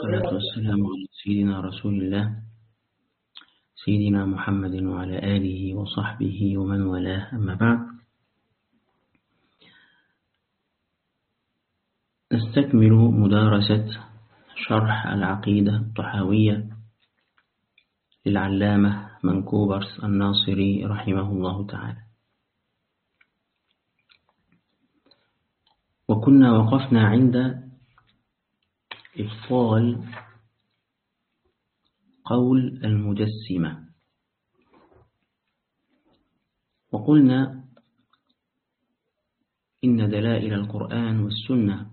والصلاة والسلام على سيدنا رسول الله سيدنا محمد وعلى آله وصحبه ومن والاه، أما بعد. نستكمل مدارسة شرح العقيدة الطحاوية للعلامة منكوبرس الناصري رحمه الله تعالى. وكنا وقفنا عند إبطال قول المجسمة، وقلنا إن دلائل القرآن والسنة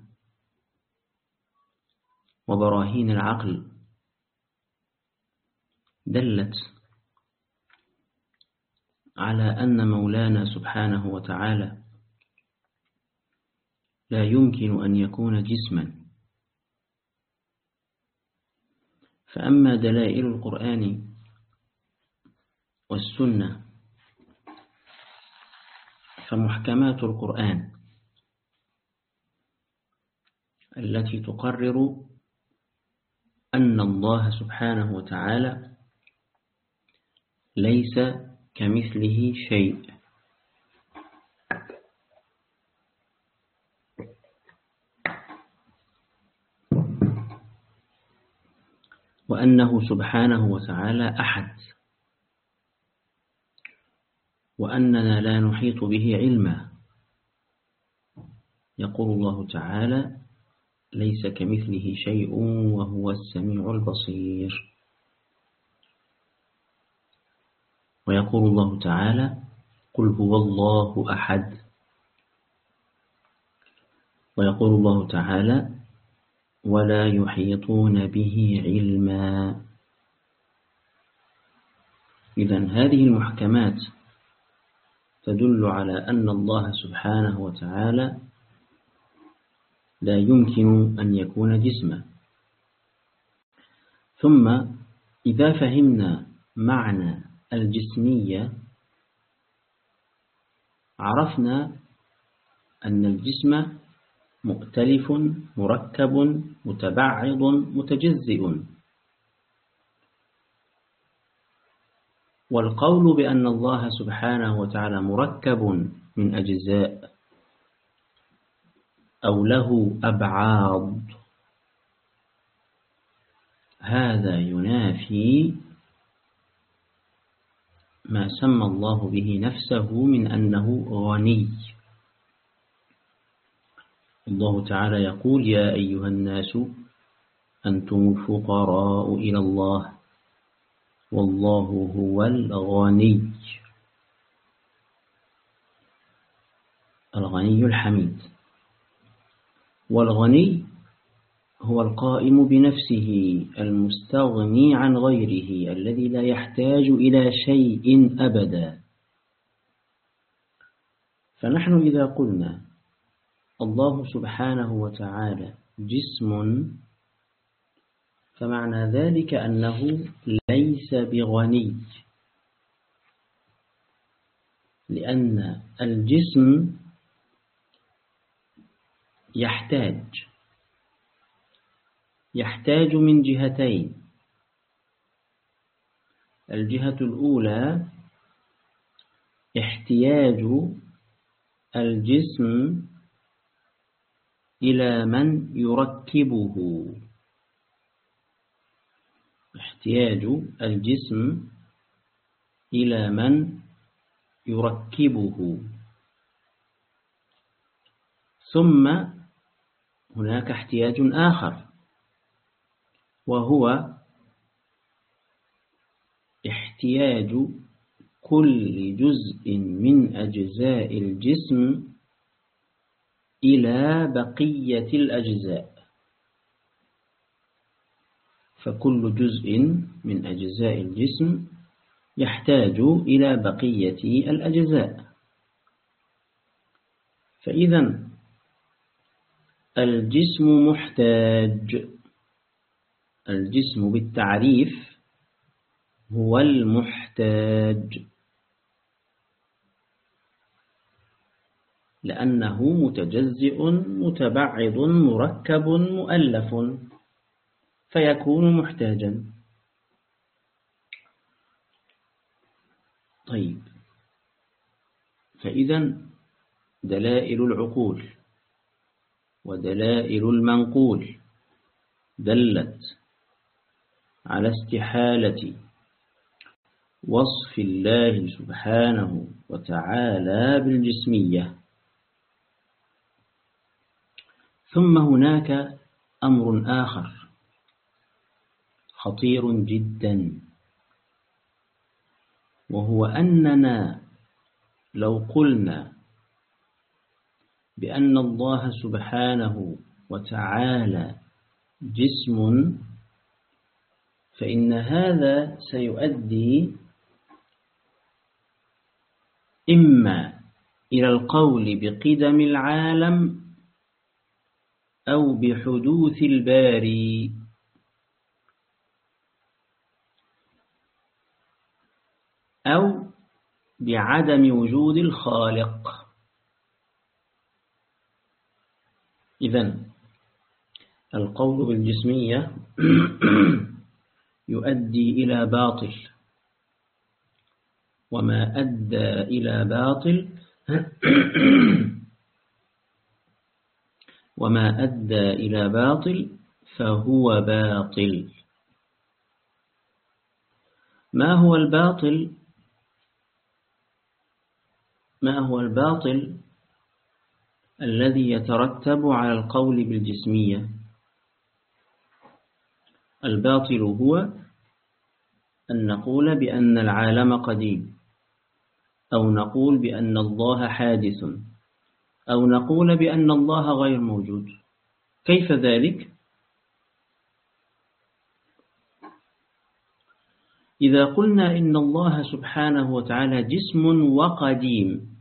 وبراهين العقل دلت على أن مولانا سبحانه وتعالى لا يمكن أن يكون جسما. فأما دلائل القرآن والسنة فمحكمات القرآن التي تقرر أن الله سبحانه وتعالى ليس كمثله شيء، وأنه سبحانه وتعالى أحد، وأننا لا نحيط به علما. يقول الله تعالى: ليس كمثله شيء وهو السميع البصير. ويقول الله تعالى: قل هو الله أحد. ويقول الله تعالى: ولا يحيطون به علما. إذن هذه المحكمات تدل على أن الله سبحانه وتعالى لا يمكن أن يكون جسما. ثم إذا فهمنا معنى الجسمية عرفنا أن الجسم مؤتلف مركب متبعض متجزئ. والقول بأن الله سبحانه وتعالى مركب من أجزاء أو له أبعاض هذا ينافي ما سمى الله به نفسه من أنه غني. الله تعالى يقول: يا أيها الناس أنتم الفقراء إلى الله والله هو الغني الحميد. والغني هو القائم بنفسه المستغني عن غيره الذي لا يحتاج إلى شيء أبدا. فنحن إذا قلنا الله سبحانه وتعالى جسم فمعنى ذلك أنه ليس بغني، لأن الجسم يحتاج من جهتين. الجهة الأولى احتياج الجسم إلى من يركبه، احتياج الجسم إلى من يركبه. ثم هناك احتياج آخر، وهو احتياج كل جزء من أجزاء الجسم إلى بقية الأجزاء. فكل جزء من أجزاء الجسم يحتاج إلى بقية الأجزاء. فإذا الجسم محتاج. الجسم بالتعريف هو المحتاج، لأنه متجزئ متبعض مركب مؤلف. فيكون محتاجا. طيب، فإذا دلائل العقول ودلائل المنقول دلت على استحالة وصف الله سبحانه وتعالى بالجسمية. ثم هناك أمر آخر خطير جدا، وهو أننا لو قلنا بأن الله سبحانه وتعالى جسم، فإن هذا سيؤدي إما إلى القول بقدم العالم أو بحدوث الباري، أو بعدم وجود الخالق. إذن القول بالجسمية يؤدي إلى باطل، وما أدى إلى باطل وما أدى إلى باطل فهو باطل. ما هو الباطل؟ ما هو الباطل الذي يترتب على القول بالجسمية؟ الباطل هو أن نقول بأن العالم قديم، أو نقول بأن الله حادث، أو نقول بأن الله غير موجود. كيف ذلك؟ إذا قلنا إن الله سبحانه وتعالى جسم وقديم،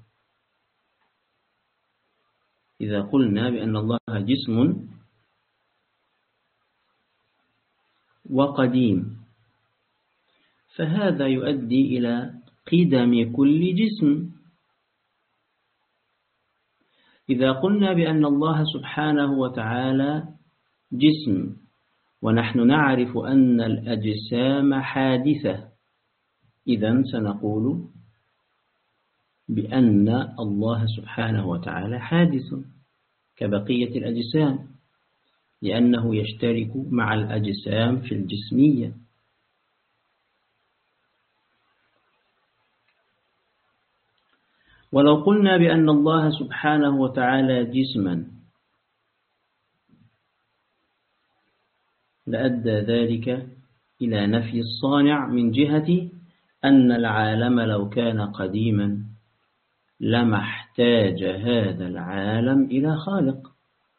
إذا قلنا بأن الله جسم وقديم، فهذا يؤدي إلى قدم كل جسم. إذا قلنا بأن الله سبحانه وتعالى جسم ونحن نعرف أن الأجسام حادثة، إذن سنقول بأن الله سبحانه وتعالى حادث كبقية الأجسام، لأنه يشترك مع الأجسام في الجسمية. ولو قلنا بأن الله سبحانه وتعالى جسما لأدى ذلك إلى نفي الصانع، من جهة أن العالم لو كان قديما لما احتاج هذا العالم إلى خالق،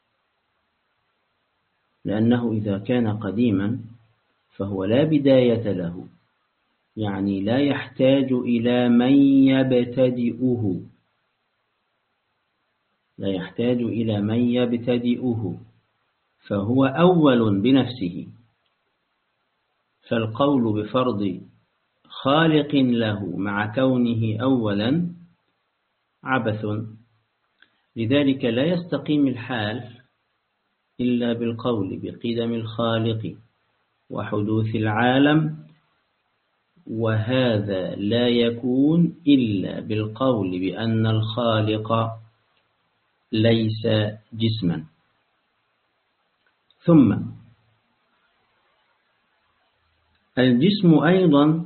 لأنه إذا كان قديما فهو لا بداية له، يعني لا يحتاج إلى من يبتدئه، لا يحتاج إلى من يبتدئه، فهو أول بنفسه. فالقول بفرض خالق له مع كونه أولا عبث. لذلك لا يستقيم الحال إلا بالقول بقدم الخالق وحدوث العالم، وهذا لا يكون إلا بالقول بأن الخالق ليس جسما. ثم الجسم أيضا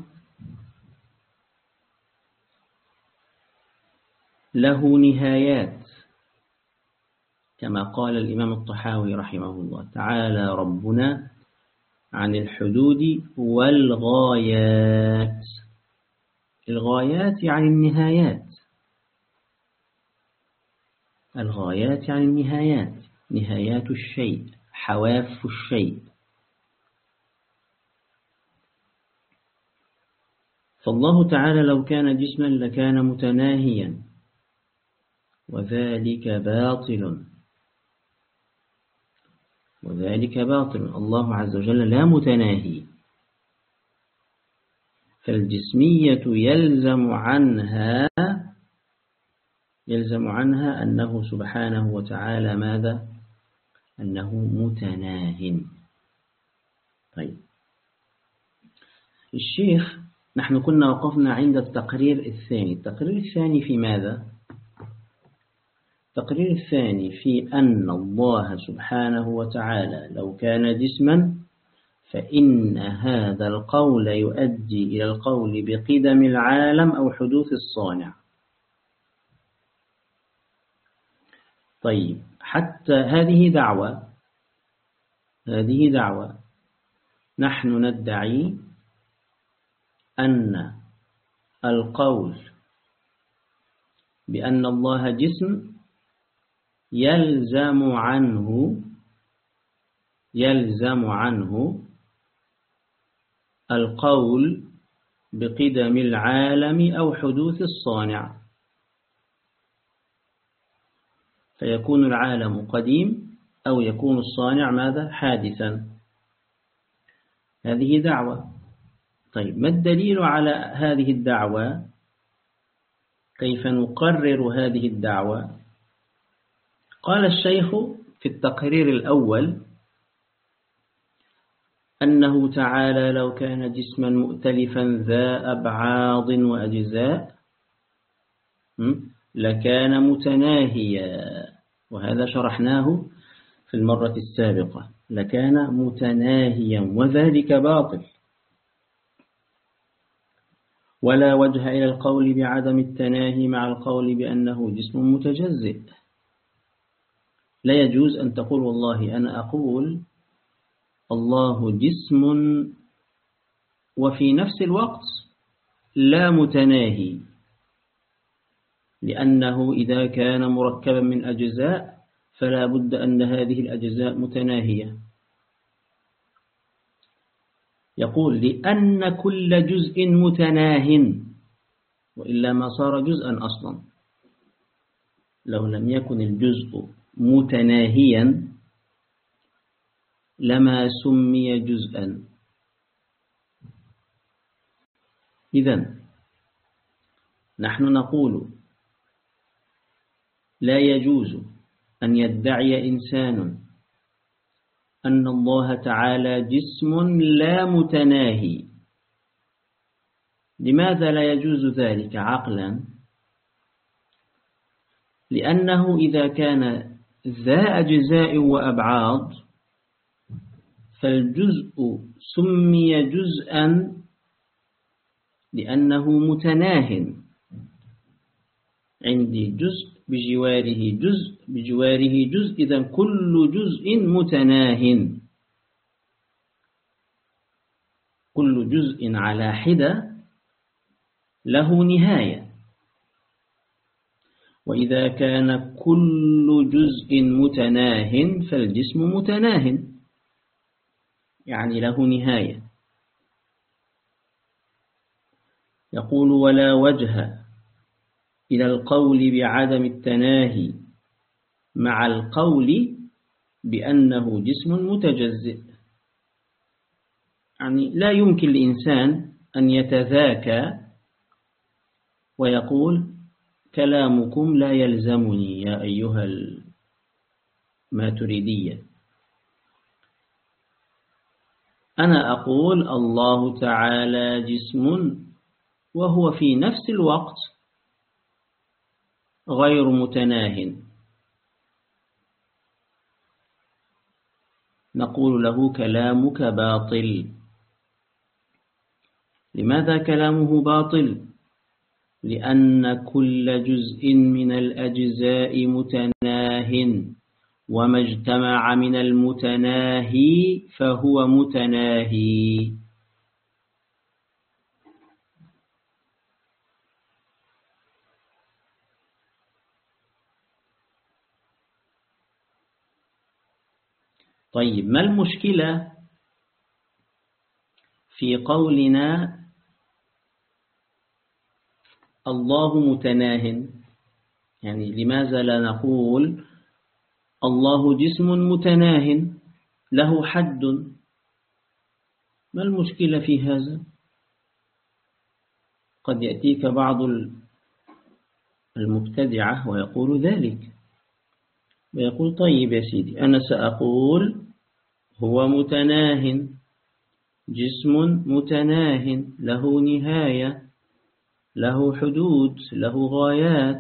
له نهايات، كما قال الإمام الطحاوي رحمه الله: تعالى ربنا عن الحدود والغايات. الغايات يعني النهايات، الغايات يعني النهايات، نهايات الشيء، حواف الشيء. فالله تعالى لو كان جسما لكان متناهيا، وذلك باطل، وذلك باطل. الله عز وجل لا متناهي، فالجسمية يلزم عنها أنه سبحانه وتعالى ماذا؟ أنه متناه. طيب الشيخ، نحن كنا وقفنا عند التقرير الثاني. التقرير الثاني في ماذا؟ التقرير الثاني في أن الله سبحانه وتعالى لو كان جسما فإن هذا القول يؤدي إلى القول بقدم العالم أو حدوث الصانع. طيب حتى هذه دعوة نحن ندعي أن القول بأن الله جسم يلزم عنه القول بقدم العالم أو حدوث الصانع، فيكون العالم قديم أو يكون الصانع ماذا؟ حادثا. هذه دعوة. طيب ما الدليل على هذه الدعوة؟ كيف نقرر هذه الدعوة؟ قال الشيخ في التقرير الأول أنه تعالى لو كان جسما مؤتلفا ذا أبعاض وأجزاء لكان متناهيا، وهذا شرحناه في المرة السابقة، لكان متناهيا وذلك باطل، ولا وجه إلى القول بعدم التناهي مع القول بأنه جسم متجزئ. لا يجوز أن تقول والله أنا أقول الله جسم وفي نفس الوقت لا متناهي، لأنه إذا كان مركبا من أجزاء فلا بد أن هذه الأجزاء متناهية. يقول لأن كل جزء متناه، وإلا ما صار جزءا أصلا. لو لم يكن الجزء متناهيا لما سمي جزءا. إذن نحن نقول لا يجوز أن يدعي إنسان أن الله تعالى جسم لا متناهي. لماذا لا يجوز ذلك عقلا؟ لأنه إذا كان ذا أجزاء وأبعاض فالجزء سمي جزءا لأنه متناه. عندي جزء بجواره جزء إذن كل جزء متناه، كل جزء على حدة له نهاية. وإذا كان كل جزء متناه فالجسم متناه، يعني له نهاية. يقول ولا وجه إلى القول بعدم التناهي مع القول بأنه جسم متجزئ. يعني لا يمكن لإنسان أن يتذاكى ويقول كلامكم لا يلزمني يا أيها الماتريدية، أنا أقول الله تعالى جسم وهو في نفس الوقت غير متناه. نقول له كلامك باطل. لماذا كلامه باطل؟ لأن كل جزء من الأجزاء متناه، وما اجتمع من المتناهي فهو متناهي. طيب ما المشكلة في قولنا الله متناه؟ يعني لماذا لا نقول الله جسم متناه له حد؟ ما المشكلة في هذا؟ قد يأتيك بعض المبتدعة ويقول ذلك، ويقول طيب يا سيدي أنا سأقول هو متناه جسم متناه له نهاية، له حدود، له غايات.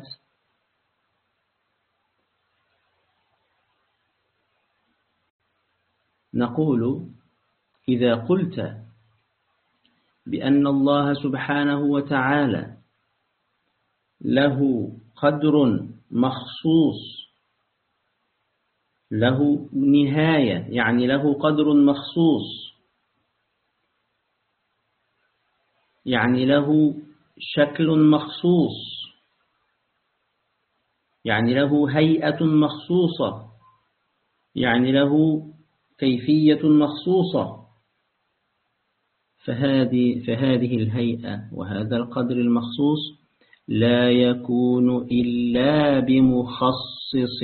نقول إذا قلت بأن الله سبحانه وتعالى له قدر مخصوص، له نهاية يعني له قدر مخصوص، يعني له شكل مخصوص، يعني له هيئة مخصوصة، يعني له كيفية مخصوصة، فهذه الهيئة وهذا القدر المخصوص لا يكون إلا بمخصص،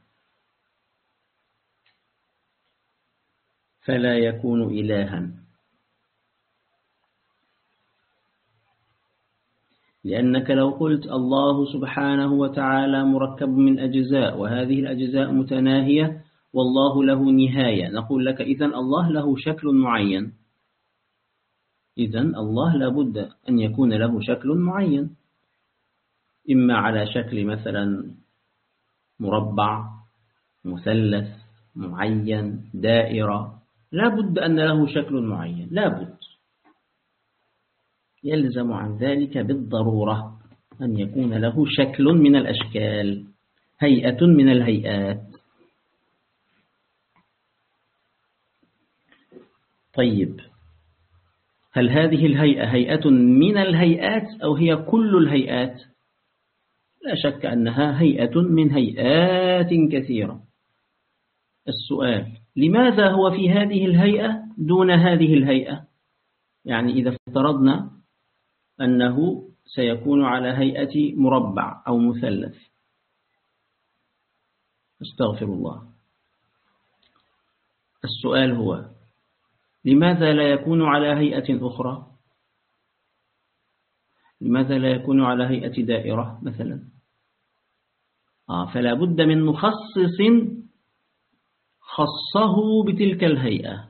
فلا يكون إلها. لأنك لو قلت الله سبحانه وتعالى مركب من أجزاء وهذه الأجزاء متناهية والله له نهاية، نقول لك إذن الله له شكل معين، إذن الله لابد أن يكون له شكل معين، إما على شكل مثلا مربع، مثلث معين، دائرة، لابد أن له شكل معين، لابد، يلزم عن ذلك بالضرورة أن يكون له شكل من الأشكال، هيئة من الهيئات. طيب، هل هذه الهيئة هيئة من الهيئات أو هي كل الهيئات؟ لا شك أنها هيئة من هيئات كثيرة. السؤال: لماذا هو في هذه الهيئة دون هذه الهيئة؟ يعني إذا افترضنا أنه سيكون على هيئة مربع أو مثلث، استغفر الله، السؤال هو: لماذا لا يكون على هيئة أخرى؟ لماذا لا يكون على هيئة دائرة مثلا؟ فلا بد من مخصص خصه بتلك الهيئة،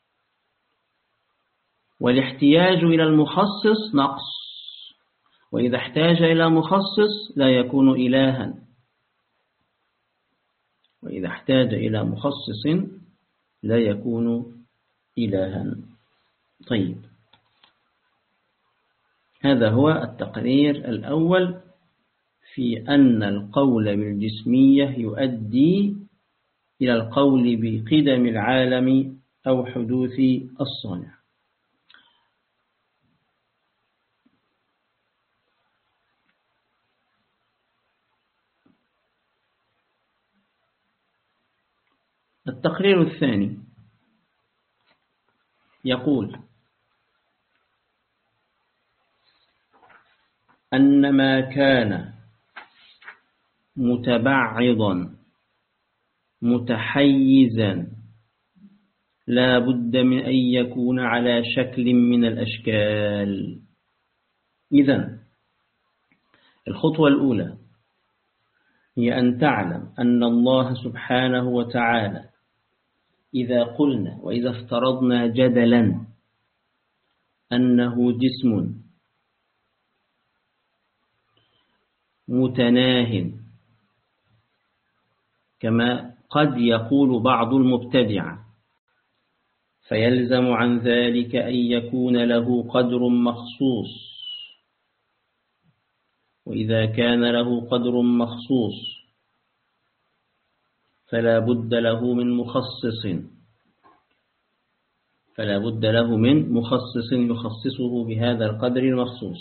والاحتياج إلى المخصص نقص، وإذا احتاج إلى مخصص لا يكون إلها، وإذا احتاج إلى مخصص لا يكون إلها. طيب، هذا هو التقرير الأول في أن القول بالجسمية يؤدي إلى القول بقدم العالم أو حدوث الصانع. التقرير الثاني يقول أن ما كان متبعضا متحيزا لا بد من أن يكون على شكل من الأشكال. إذن الخطوة الأولى هي أن تعلم أن الله سبحانه وتعالى إذا قلنا وإذا افترضنا جدلا أنه جسم متناه كما قد يقول بعض المبتدعة، فيلزم عن ذلك أن يكون له قدر مخصوص، وإذا كان له قدر مخصوص فلا بد له من مخصص يخصصه بهذا القدر المخصوص.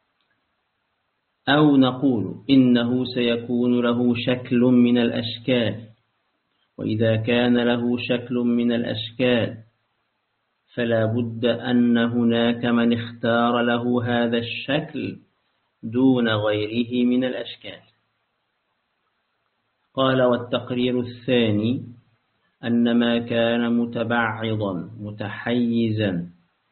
أو نقول إنه سيكون له شكل من الأشكال، وإذا كان له شكل من الأشكال فلا بد أن هناك من اختار له هذا الشكل دون غيره من الأشكال. قال: والتقرير الثاني أن ما كان متبعضا متحيزا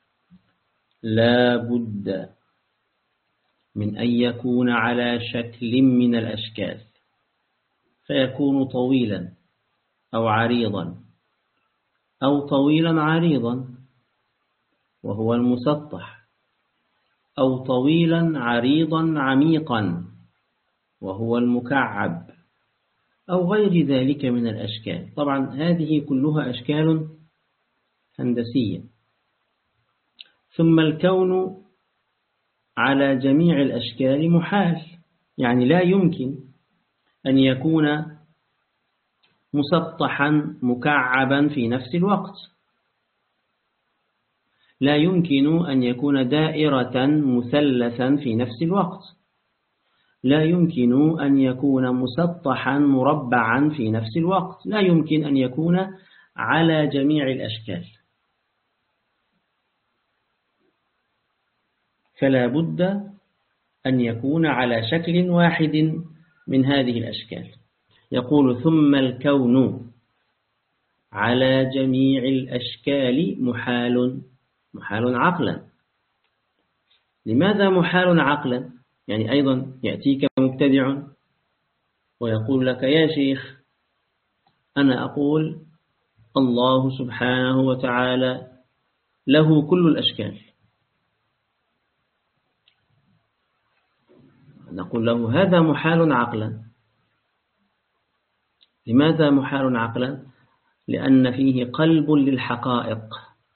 لا بد من أن يكون على شكل من الأشكال، فيكون طويلا أو عريضا أو طويلا عريضا. وهو المسطح، أو طويلا عريضا عميقا وهو المكعب، أو غير ذلك من الأشكال. طبعا هذه كلها أشكال هندسية. ثم الكون على جميع الأشكال محال، يعني لا يمكن أن يكون مسطحا مكعبا في نفس الوقت، لا يمكن أن يكون دائرة مثلثا في نفس الوقت، لا يمكن أن يكون مسطحا مربعا في نفس الوقت، لا يمكن أن يكون على جميع الأشكال. فلا بد أن يكون على شكل واحد من هذه الأشكال. يقول ثم الكون على جميع الأشكال محال. محال عقلا. لماذا محال عقلا؟ يعني أيضا يأتيك مبتدع ويقول لك يا شيخ أنا أقول الله سبحانه وتعالى له كل الأشكال. نقول له هذا محال عقلا. لماذا محال عقلا؟ لأن فيه قلب للحقائق،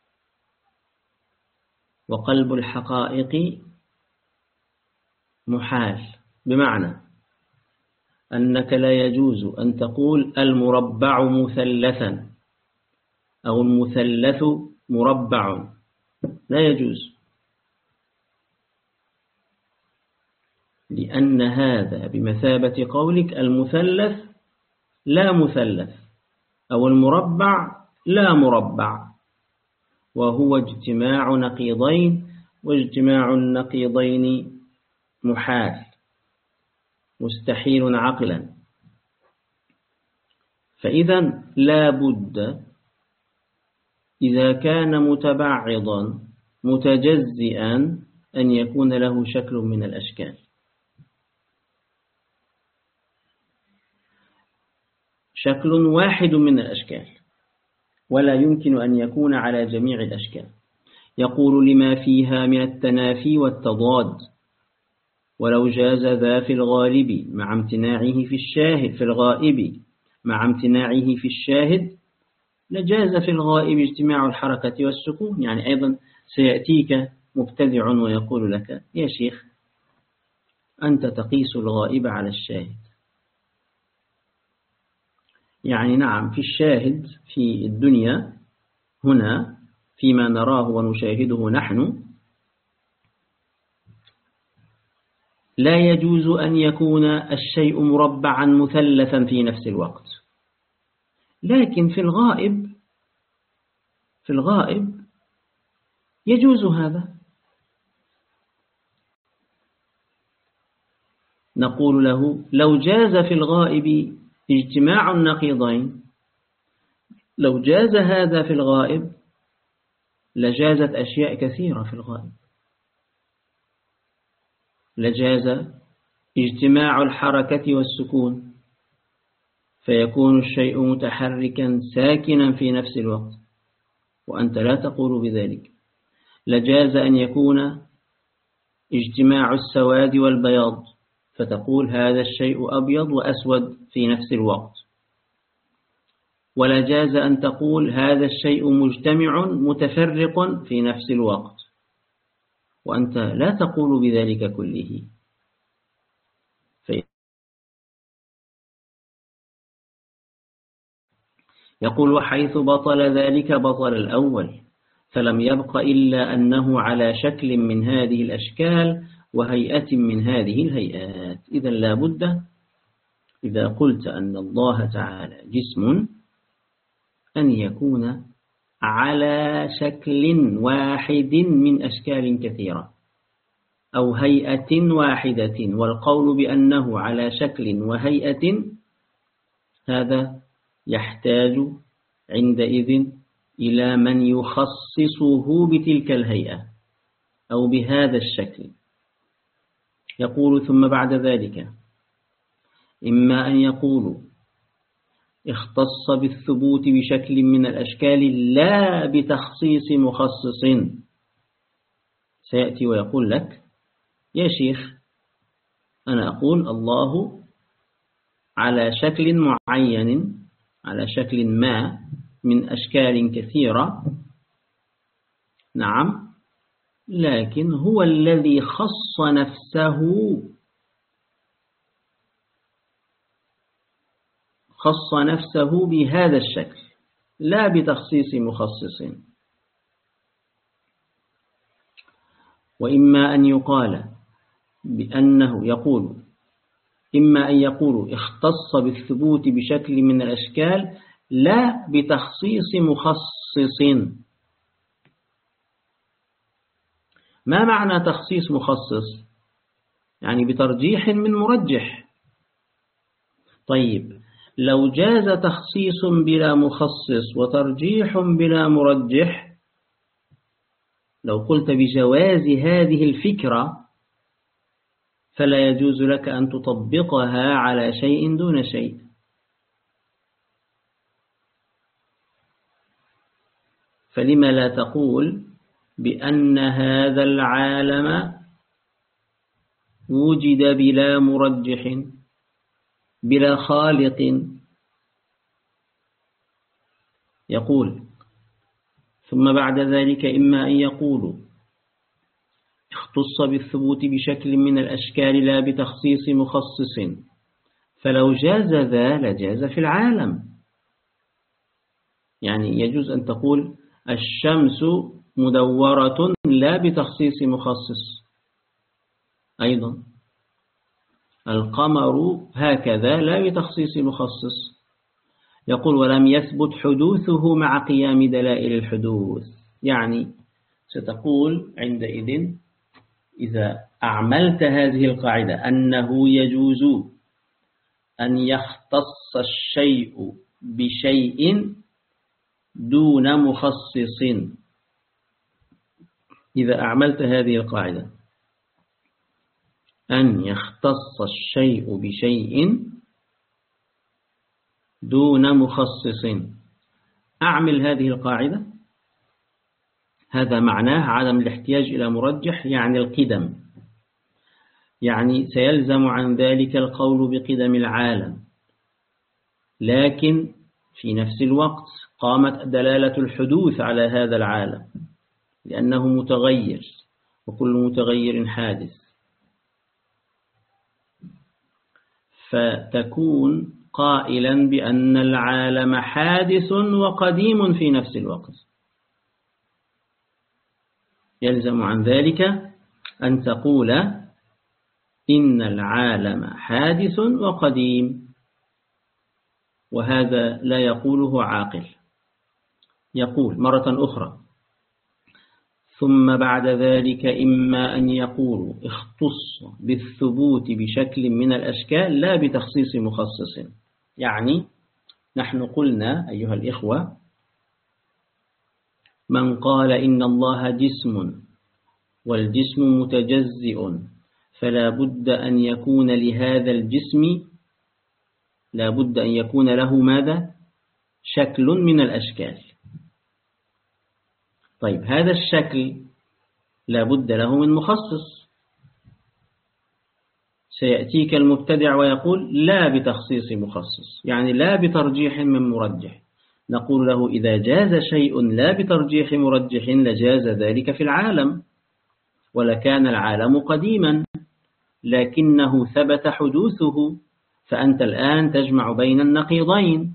وقلب الحقائق محال، بمعنى أنك لا يجوز أن تقول المربع مثلثا أو المثلث مربع، لا يجوز، لأن هذا بمثابة قولك المثلث لا مثلث أو المربع لا مربع، وهو اجتماع نقيضين، واجتماع النقيضين محال مستحيل عقلا. فإذا لا بد إذا كان متبعضا متجزئا أن يكون له شكل من الأشكال، شكل واحد من الأشكال، ولا يمكن أن يكون على جميع الأشكال. يقول لما فيها من التنافي والتضاد، ولو جاز ذا في الغالب مع امتناعه في الشاهد، في الغائب مع امتناعه في الشاهد لجاز في الغائب اجتماع الحركة والسكون. يعني أيضا سيأتيك مبتدع ويقول لك يا شيخ أنت تقيس الغائب على الشاهد. يعني نعم في الشاهد في الدنيا هنا فيما نراه ونشاهده نحن لا يجوز أن يكون الشيء مربعا مثلثا في نفس الوقت، لكن في الغائب يجوز هذا. نقول له لو جاز في الغائب اجتماع النقيضين، لو جاز هذا في الغائب لجازت أشياء كثيرة في الغائب، لجاز اجتماع الحركة والسكون فيكون الشيء متحركا ساكنا في نفس الوقت وأنت لا تقول بذلك. لجاز أن يكون اجتماع السواد والبياض فتقول هذا الشيء أبيض وأسود في نفس الوقت، ولا جاز أن تقول هذا الشيء مجتمع متفرق في نفس الوقت وأنت لا تقول بذلك كله. يقول وحيث بطل ذلك بطل الأول، فلم يبق إلا أنه على شكل من هذه الأشكال وهيئة من هذه الهيئات. إذا لا بد إذا قلت أن الله تعالى جسم أن يكون على شكل واحد من أشكال كثيرة أو هيئة واحدة، والقول بأنه على شكل وهيئة هذا يحتاج عندئذ إلى من يخصصه بتلك الهيئة أو بهذا الشكل. يقول ثم بعد ذلك إما أن يقولوا اختص بالثبوت بشكل من الأشكال لا بتخصيص مخصص، سيأتي ويقول لك يا شيخ أنا أقول الله على شكل معين، على شكل ما من أشكال كثيرة، نعم، لكن هو الذي خص نفسه بهذا الشكل لا بتخصيص مخصص. وإما أن يقال بأنه يقول، إما أن يقول اختص بالثبوت بشكل من الأشكال لا بتخصيص مخصص. ما معنى تخصيص مخصص؟ يعني بترجيح من مرجح. طيب لو جاز تخصيص بلا مخصص وترجيح بلا مرجح، لو قلت بجواز هذه الفكرة فلا يجوز لك أن تطبقها على شيء دون شيء. فلما لا تقول بأن هذا العالم وجد بلا مرجح بلا خالق؟ يقول ثم بعد ذلك إما أن يقولوا اختص بالثبوت بشكل من الأشكال لا بتخصيص مخصص، فلو جاز ذا لجاز في العالم. يعني يجوز أن تقول الشمس مدورة لا بتخصيص مخصص، أيضا القمر هكذا لا بتخصيص مخصص. يقول ولم يثبت حدوثه مع قيام دلائل الحدوث. يعني ستقول عندئذ إذا أعملت هذه القاعدة أنه يجوز أن يختص الشيء بشيء دون مخصص، إذا أعملت هذه القاعدة أن يختص الشيء بشيء دون مخصص، أعمل هذه القاعدة، هذا معناه عدم الاحتياج إلى مرجح، يعني القدم، يعني سيلزم عن ذلك القول بقدم العالم، لكن في نفس الوقت قامت دلالة الحدوث على هذا العالم لأنه متغير وكل متغير حادث، فتكون قائلا بأن العالم حادث وقديم في نفس الوقت. يلزم عن ذلك أن تقول إن العالم حادث وقديم، وهذا لا يقوله عاقل. يقول مرة أخرى ثم بعد ذلك إما أن يقولوا اختص بالثبوت بشكل من الأشكال لا بتخصيص مخصص. يعني نحن قلنا أيها الإخوة من قال إن الله جسم والجسم متجزئ فلا بد أن يكون لهذا الجسم، لا بد أن يكون له ماذا؟ شكل من الأشكال. طيب هذا الشكل لا بد له من مخصص. سيأتيك المبتدع ويقول لا بتخصيص مخصص، يعني لا بترجيح من مرجح. نقول له إذا جاز شيء لا بترجيح مرجح لجاز ذلك في العالم، ولكان العالم قديما لكنه ثبت حدوثه، فأنت الآن تجمع بين النقيضين.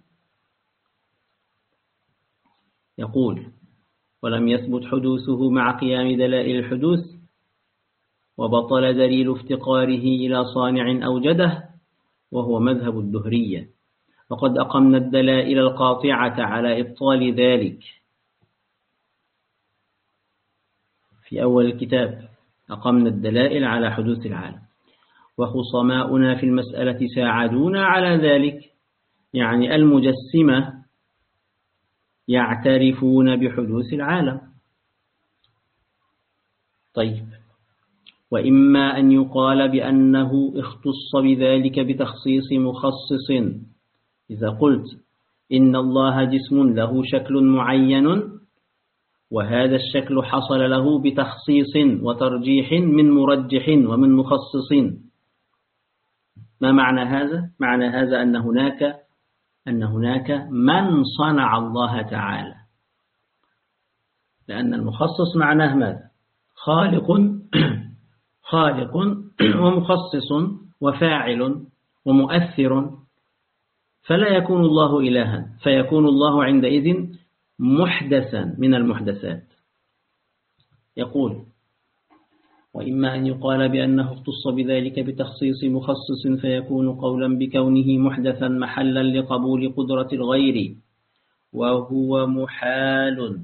يقول ولم يثبت حدوثه مع قيام دلائل الحدوث وبطل دليل افتقاره إلى صانع أوجده، وهو مذهب الدهرية، وقد أقمنا الدلائل القاطعة على إبطال ذلك في أول الكتاب. أقمنا الدلائل على حدوث العالم، وخصماؤنا في المسألة ساعدونا على ذلك، يعني المجسمة يعترفون بحدوث العالم. طيب وإما أن يقال بأنه اختص بذلك بتخصيص مخصص. إذا قلت إن الله جسم له شكل معين وهذا الشكل حصل له بتخصيص وترجيح من مرجح ومن مخصص. ما معنى هذا؟ معنى هذا أن هناك من صنع الله تعالى، لأن المخصص معناه ماذا؟ خالق ومخصص وفاعل ومؤثر، فلا يكون الله إلها، فيكون الله عندئذ محدثا من المحدثات. يقول: وإما أن يقال بأنه اختص بذلك بتخصيص مخصص فيكون قولا بكونه محدثا محلا لقبول قدرة الغير، وهو محال.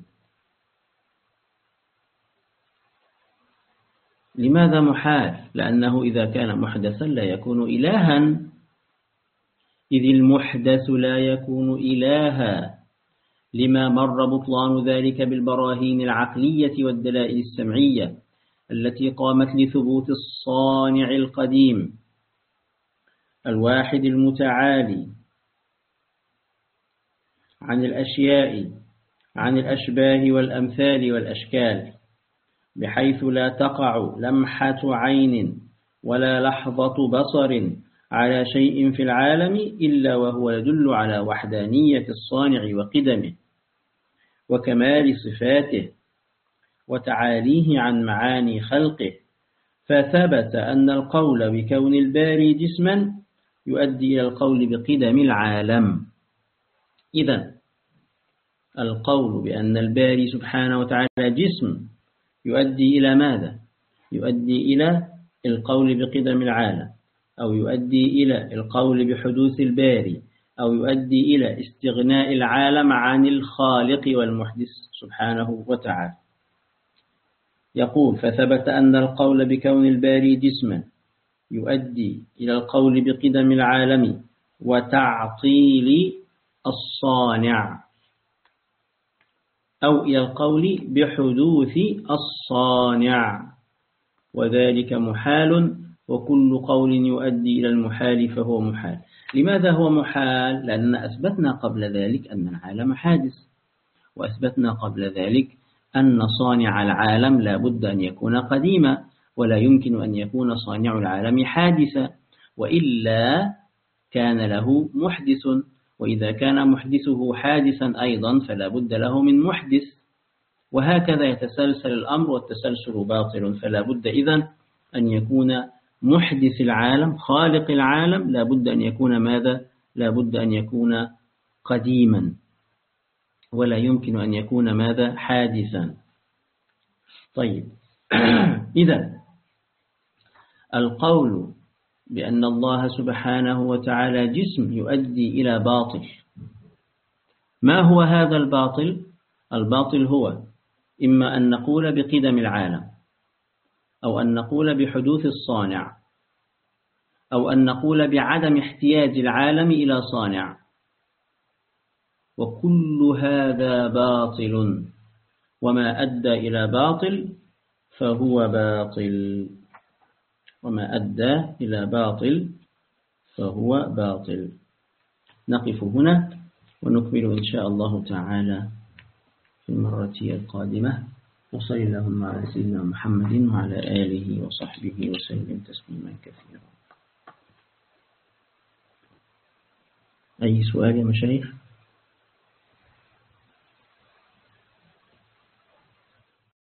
لماذا محال؟ لأنه إذا كان محدثا لا يكون إلها، إذ المحدث لا يكون إلها، لما مر بطلان ذلك بالبراهين العقلية والدلائل السمعية التي قامت لثبوت الصانع القديم الواحد المتعالي عن الأشياء، عن الأشباه والأمثال والأشكال، بحيث لا تقع لمحة عين ولا لحظة بصر على شيء في العالم إلا وهو يدل على وحدانية الصانع وقدمه وكمال صفاته وتعاليه عن معاني خلقه، فثبت أن القول بكون الباري جسما يؤدي إلى القول بقدم العالم. إذن القول بأن الباري سبحانه وتعالى جسم يؤدي إلى ماذا؟ يؤدي إلى القول بقدم العالم، أو يؤدي إلى القول بحدوث الباري، أو يؤدي إلى استغناء العالم عن الخالق والمحدث سبحانه وتعالى. يقول: فثبت أن القول بكون الباري جسما يؤدي إلى القول بقدم العالم وتعطيل الصانع، أو إلى القول بحدوث الصانع، وذلك محال، وكل قول يؤدي إلى المحال فهو محال. لماذا هو محال؟ لأن أثبتنا قبل ذلك أن العالم حادث، وأثبتنا قبل ذلك أن صانع العالم لا بد أن يكون قديما، ولا يمكن أن يكون صانع العالم حادثا، وإلا كان له محدث، وإذا كان محدثه حادثا أيضا فلا بد له من محدث، وهكذا يتسلسل الأمر، والتسلسل باطل. فلا بد إذن أن يكون محدث العالم خالق العالم لا بد أن يكون ماذا؟ لا بد أن يكون قديما، ولا يمكن أن يكون ماذا؟ حادثا. طيب إذن القول بأن الله سبحانه وتعالى جسم يؤدي إلى باطل. ما هو هذا الباطل؟ الباطل هو إما أن نقول بقدم العالم، أو أن نقول بحدوث الصانع، أو أن نقول بعدم احتياج العالم إلى صانع، وكل هذا باطل، وما أدى إلى باطل فهو باطل، وما أدى إلى باطل فهو باطل. نقف هنا ونكمل إن شاء الله تعالى في المرة القادمة. وصلى اللهم على سيدنا محمد وعلى آله وصحبه وسلم تسليما كثيرا. أي سؤال يا مشايخ؟